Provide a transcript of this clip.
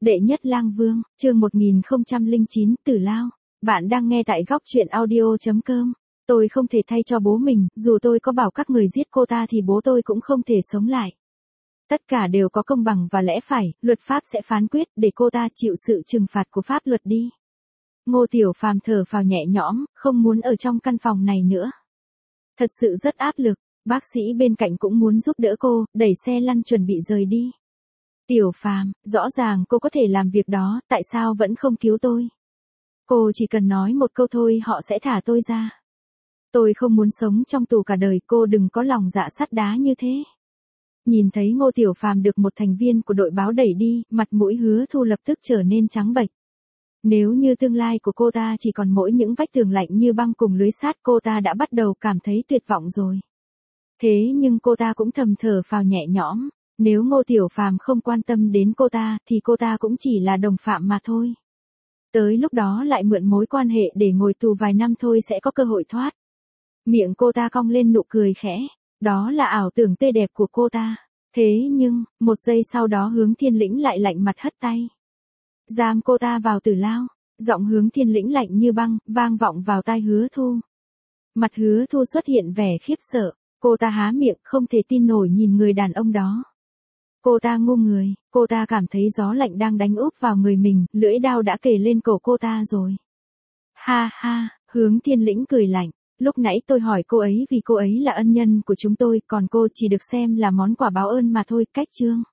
Đệ nhất lang vương, chương 1009, Tử Lao. Bạn đang nghe tại góc truyện audio.com. Tôi không thể thay cho bố mình, dù tôi có bảo các người giết cô ta thì bố tôi cũng không thể sống lại. Tất cả đều có công bằng và lẽ phải, luật pháp sẽ phán quyết để cô ta chịu sự trừng phạt của pháp luật đi. Ngô Tiểu Phàm thở phào nhẹ nhõm, không muốn ở trong căn phòng này nữa. Thật sự rất áp lực, bác sĩ bên cạnh cũng muốn giúp đỡ cô, đẩy xe lăn chuẩn bị rời đi. Tiểu Phàm, rõ ràng cô có thể làm việc đó, tại sao vẫn không cứu tôi? Cô chỉ cần nói một câu thôi họ sẽ thả tôi ra. Tôi không muốn sống trong tù cả đời, cô đừng có lòng dạ sắt đá như thế. Nhìn thấy Ngô Tiểu Phàm được một thành viên của đội báo đẩy đi, mặt mũi Hứa Thu lập tức trở nên trắng bệch. Nếu như tương lai của cô ta chỉ còn mỗi những vách tường lạnh như băng cùng lưới sắt, cô ta đã bắt đầu cảm thấy tuyệt vọng rồi. Thế nhưng cô ta cũng thầm thở phào nhẹ nhõm. Nếu Ngô Tiểu Phàm không quan tâm đến cô ta thì cô ta cũng chỉ là đồng phạm mà thôi. Tới lúc đó lại mượn mối quan hệ để ngồi tù vài năm thôi sẽ có cơ hội thoát. Miệng cô ta cong lên nụ cười khẽ. Đó là ảo tưởng tươi đẹp của cô ta. Thế nhưng, một giây sau đó Hướng Thiên Lĩnh lại lạnh mặt hất tay. Giam cô ta vào Tử Lao. Giọng Hướng Thiên Lĩnh lạnh như băng, vang vọng vào tai Hứa Thu. Mặt Hứa Thu xuất hiện vẻ khiếp sợ. Cô ta há miệng không thể tin nổi nhìn người đàn ông đó. Cô ta ngu người, cô ta cảm thấy gió lạnh đang đánh úp vào người mình, lưỡi đao đã kề lên cổ cô ta rồi. Ha ha, Hướng Thiên Lĩnh cười lạnh, lúc nãy tôi hỏi cô ấy vì cô ấy là ân nhân của chúng tôi, còn cô chỉ được xem là món quà báo ơn mà thôi, cách chương.